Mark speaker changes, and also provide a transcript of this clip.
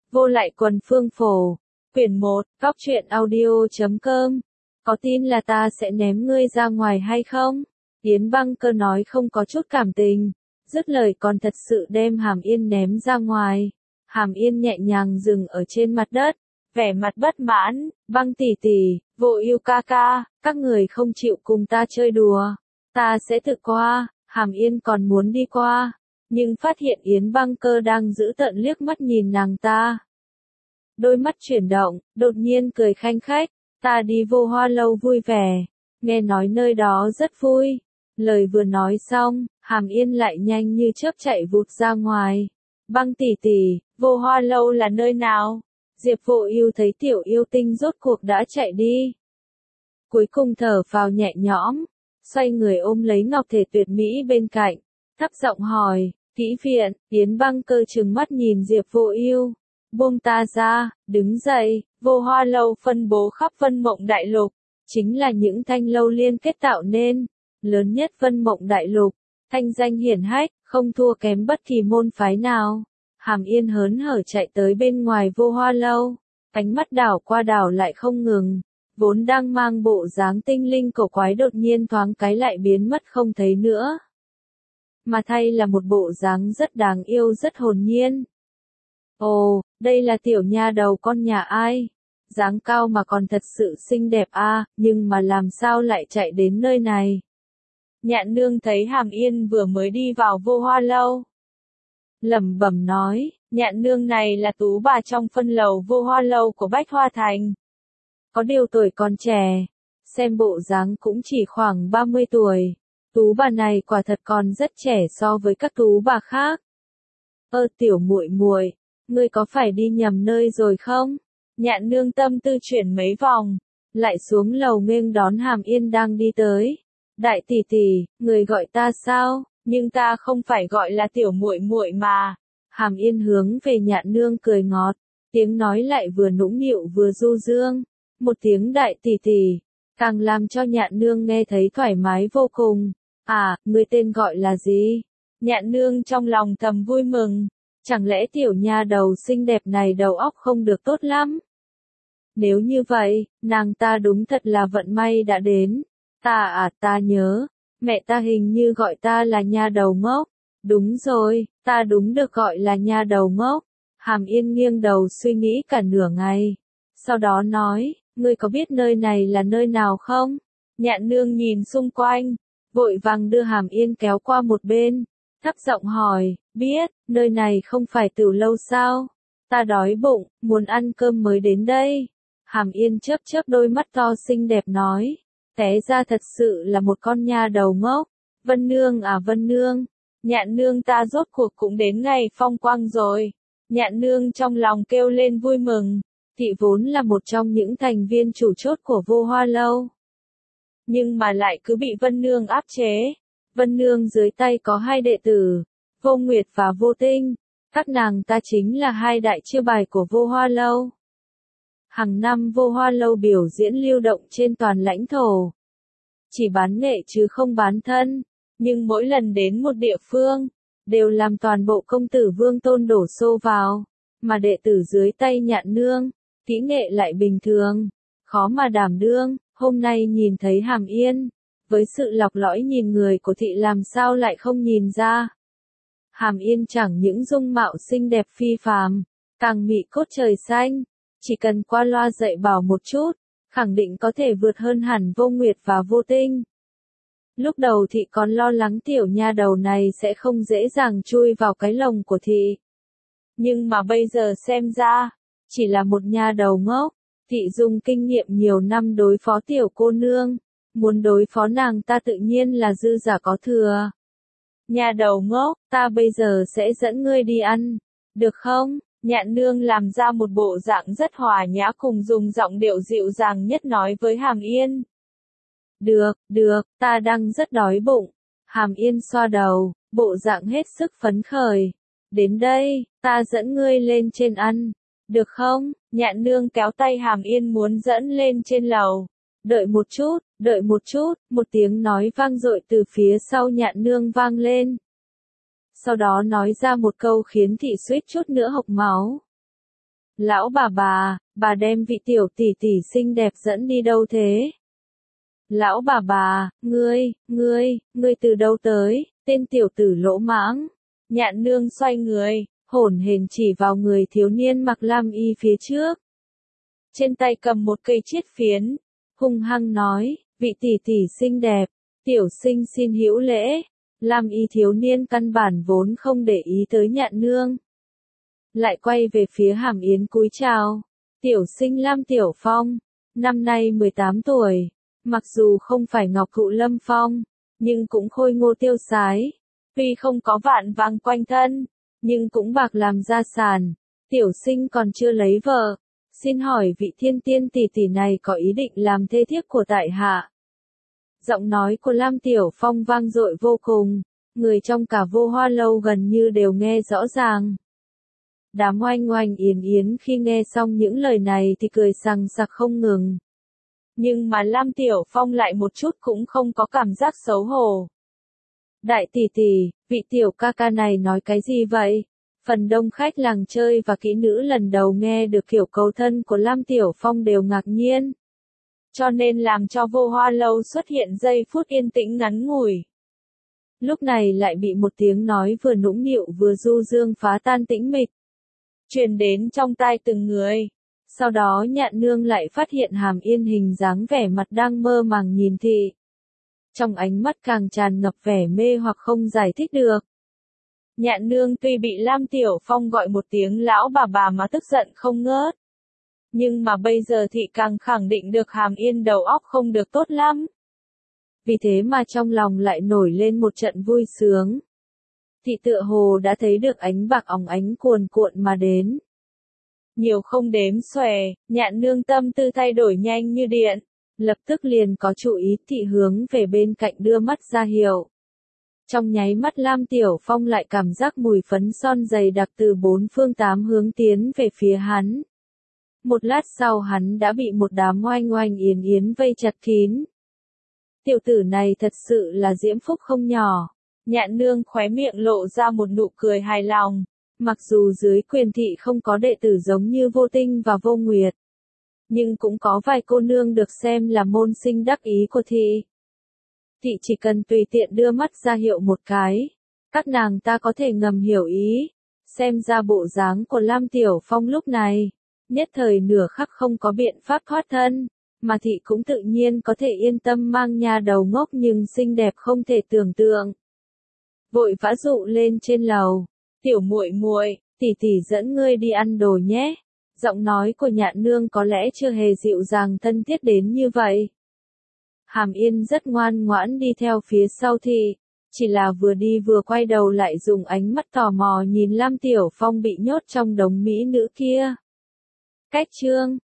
Speaker 1: Vô lại quần phương phổ. Quyển 1, góc truyện audio.com. Có tin là ta sẽ ném ngươi ra ngoài hay không? Yến Băng Cơ nói không có chút cảm tình. Dứt lời còn thật sự đem Hàm Yên ném ra ngoài. Hàm Yên nhẹ nhàng dừng ở trên mặt đất. Vẻ mặt bất mãn, Băng tỷ tỷ, Vô Ưu ca ca, các người không chịu cùng ta chơi đùa. Ta sẽ tự qua. Hàm Yên còn muốn đi qua. Nhưng phát hiện Yến Băng Cơ đang giữ tợn liếc mắt nhìn nàng ta. Đôi mắt chuyển động, đột nhiên cười khanh khách, ta đi Vô Hoa Lâu vui vẻ, nghe nói nơi đó rất vui. Lời vừa nói xong, Hàm Yên lại nhanh như chớp chạy vụt ra ngoài. Băng tỷ tỷ, Vô Hoa Lâu là nơi nào? Diệp Vô Ưu thấy tiểu yêu tinh rốt cuộc đã chạy đi. Cuối cùng thở phào nhẹ nhõm, xoay người ôm lấy ngọc thể tuyệt mỹ bên cạnh, thấp giọng hỏi, kỹ viện. Yến Băng Cơ trừng mắt nhìn Diệp Vô Ưu. Buông ta ra, đứng dậy. Vô Hoa Lâu phân bố khắp Vân Mộng Đại Lục, chính là những thanh lâu liên kết tạo nên, lớn nhất Vân Mộng Đại Lục, thanh danh hiển hách, không thua kém bất kỳ môn phái nào. Hàm Yên hớn hở chạy tới bên ngoài Vô Hoa Lâu, ánh mắt đảo qua đảo lại không ngừng, vốn đang mang bộ dáng tinh linh cổ quái đột nhiên thoáng cái lại biến mất không thấy nữa. Mà thay là một bộ dáng rất đáng yêu rất hồn nhiên. Ồ, đây là tiểu nha đầu con nhà ai? Dáng cao mà còn thật sự xinh đẹp a, nhưng mà làm sao lại chạy đến nơi này? Nhạn nương thấy Hàm Yên vừa mới đi vào Vô Hoa Lâu, lẩm bẩm nói, nhạn nương này là tú bà trong phân lầu Vô Hoa Lâu của Bách Hoa Thành. Có điều tuổi còn trẻ, xem bộ dáng cũng chỉ khoảng 30 tuổi. Tú bà này quả thật còn rất trẻ so với các tú bà khác. Tiểu muội muội, ngươi có phải đi nhầm nơi rồi không? Nhạn nương tâm tư chuyển mấy vòng, lại xuống lầu nghênh đón Hàm Yên đang đi tới. Đại tỷ tỷ, người gọi ta sao? Nhưng ta không phải gọi là tiểu muội muội mà. Hàm Yên hướng về nhạn nương cười ngọt, tiếng nói lại vừa nũng nịu vừa du dương. Một tiếng đại tỷ tỷ, càng làm cho nhạn nương nghe thấy thoải mái vô cùng. À, người tên gọi là gì? Nhạn nương trong lòng thầm vui mừng. Chẳng lẽ tiểu nha đầu xinh đẹp này đầu óc không được tốt lắm? Nếu như vậy, nàng ta đúng thật là vận may đã đến. Ta nhớ, mẹ ta hình như gọi ta là nha đầu ngốc. Đúng rồi, ta đúng được gọi là nha đầu ngốc. Hàm Yên nghiêng đầu suy nghĩ cả nửa ngày. Sau đó nói, ngươi có biết nơi này là nơi nào không? Nhạn nương nhìn xung quanh, vội vàng đưa Hàm Yên kéo qua một bên, thấp giọng hỏi, biết, nơi này không phải Tửu Lâu sao? Ta đói bụng, muốn ăn cơm mới đến đây. Hàm Yên chớp chớp đôi mắt to xinh đẹp nói, té ra thật sự là một con nha đầu ngốc. Vân nương à Vân nương, nhạn nương ta rốt cuộc cũng đến ngày phong quang rồi. Nhạn nương trong lòng kêu lên vui mừng, thị vốn là một trong những thành viên chủ chốt của Vô Hoa Lâu. Nhưng mà lại cứ bị Vân nương áp chế. Vân nương dưới tay có hai đệ tử, Vô Nguyệt và Vô Tinh, các nàng ta chính là hai đại chiêu bài của Vô Hoa Lâu. Hàng năm Vô Hoa Lâu biểu diễn lưu động trên toàn lãnh thổ. Chỉ bán nghệ chứ không bán thân, nhưng mỗi lần đến một địa phương, đều làm toàn bộ công tử vương tôn đổ xô vào, mà đệ tử dưới tay nhạn nương, kỹ nghệ lại bình thường, khó mà đảm đương. Hôm nay nhìn thấy Hàm Yên, với sự lọc lõi nhìn người của thị làm sao lại không nhìn ra. Hàm Yên chẳng những dung mạo xinh đẹp phi phàm, càng mị cốt trời xanh, chỉ cần qua loa dạy bảo một chút, khẳng định có thể vượt hơn hẳn Vô Nguyệt và Vô Tinh. Lúc đầu thị còn lo lắng tiểu nha đầu này sẽ không dễ dàng chui vào cái lồng của thị. Nhưng mà bây giờ xem ra, chỉ là một nha đầu ngốc. Thị dùng kinh nghiệm nhiều năm đối phó tiểu cô nương, muốn đối phó nàng ta tự nhiên là dư giả có thừa. Nhà đầu ngốc, ta bây giờ sẽ dẫn ngươi đi ăn, được không? Nhạn nương làm ra một bộ dạng rất hòa nhã cùng dùng giọng điệu dịu dàng nhất nói với Hàm Yên. Được, ta đang rất đói bụng. Hàm Yên xoa đầu, bộ dạng hết sức phấn khởi. Đến đây, ta dẫn ngươi lên trên ăn. Được không? Nhạn nương kéo tay Hàm Yên muốn dẫn lên trên lầu. Đợi một chút, một tiếng nói vang dội từ phía sau nhạn nương vang lên. Sau đó nói ra một câu khiến thị suýt chút nữa hộc máu. Lão bà đem vị tiểu tỷ tỷ xinh đẹp dẫn đi đâu thế? Lão bà, ngươi từ đâu tới, tên tiểu tử lỗ mãng. Nhạn nương xoay người, hổn hển chỉ vào người thiếu niên mặc lam y phía trước. Trên tay cầm một cây chiết phiến, hung hăng nói, vị tỷ tỷ xinh đẹp, tiểu sinh xin hữu lễ. Lam y thiếu niên căn bản vốn không để ý tới nhạn nương. Lại quay về phía Hàm Yến cúi chào, tiểu sinh Lam Tiểu Phong, năm nay 18 tuổi, mặc dù không phải ngọc thụ lâm phong, nhưng cũng khôi ngô tiêu sái, tuy không có vạn vàng quanh thân, nhưng cũng bạc làm gia sản, tiểu sinh còn chưa lấy vợ, xin hỏi vị thiên tiên tỷ tỷ này có ý định làm thê thiếp của tại hạ. Giọng nói của Lam Tiểu Phong vang dội vô cùng, người trong cả Vô Hoa lâu gần như đều nghe rõ ràng. Đám oanh oanh yến yến khi nghe xong những lời này thì cười sằng sặc không ngừng. Nhưng mà Lam Tiểu Phong lại một chút cũng không có cảm giác xấu hổ. Đại tỷ tỷ, vị tiểu ca ca này nói cái gì vậy? Phần đông khách làng chơi và kỹ nữ lần đầu nghe được kiểu cầu thân của Lam Tiểu Phong đều ngạc nhiên. Cho nên làm cho Vô Hoa lâu xuất hiện giây phút yên tĩnh ngắn ngủi. Lúc này lại bị một tiếng nói vừa nũng nịu vừa du dương phá tan tĩnh mịch. Truyền đến trong tai từng người. Sau đó Nhạn nương lại phát hiện Hàm Yên hình dáng vẻ mặt đang mơ màng nhìn thị. Trong ánh mắt càng tràn ngập vẻ mê hoặc không giải thích được. Nhạn nương tuy bị Lam Tiểu Phong gọi một tiếng lão bà mà tức giận không ngớt. Nhưng mà bây giờ thị càng khẳng định được Hàm Yên đầu óc không được tốt lắm. Vì thế mà trong lòng lại nổi lên một trận vui sướng. Thị tựa hồ đã thấy được ánh bạc óng ánh cuồn cuộn mà đến. Nhiều không đếm xuể, Nhạn nương tâm tư thay đổi nhanh như điện, lập tức liền có chủ ý thị hướng về bên cạnh đưa mắt ra hiệu. Trong nháy mắt Lam Tiểu Phong lại cảm giác mùi phấn son dày đặc từ bốn phương tám hướng tiến về phía hắn. Một lát sau hắn đã bị một đám oanh oanh yến yến vây chặt kín. Tiểu tử này thật sự là diễm phúc không nhỏ. Nhạn nương khóe miệng lộ ra một nụ cười hài lòng. Mặc dù dưới quyền thị không có đệ tử giống như Vô Tinh và Vô Nguyệt, nhưng cũng có vài cô nương được xem là môn sinh đắc ý của thị. Thị chỉ cần tùy tiện đưa mắt ra hiệu một cái, các nàng ta có thể ngầm hiểu ý. Xem ra bộ dáng của Lam Tiểu Phong lúc này, nhất thời nửa khắc không có biện pháp thoát thân, mà thị cũng tự nhiên có thể yên tâm mang nha đầu ngốc nhưng xinh đẹp không thể tưởng tượng. Vội vã dụ lên trên lầu, tiểu muội muội, tỷ tỷ dẫn ngươi đi ăn đồ nhé. Giọng nói của Nhạn nương có lẽ chưa hề dịu dàng thân thiết đến như vậy. Hàm Yên rất ngoan ngoãn đi theo phía sau thị, chỉ là vừa đi vừa quay đầu lại dùng ánh mắt tò mò nhìn Lam Tiểu Phong bị nhốt trong đống mỹ nữ kia. Cách chương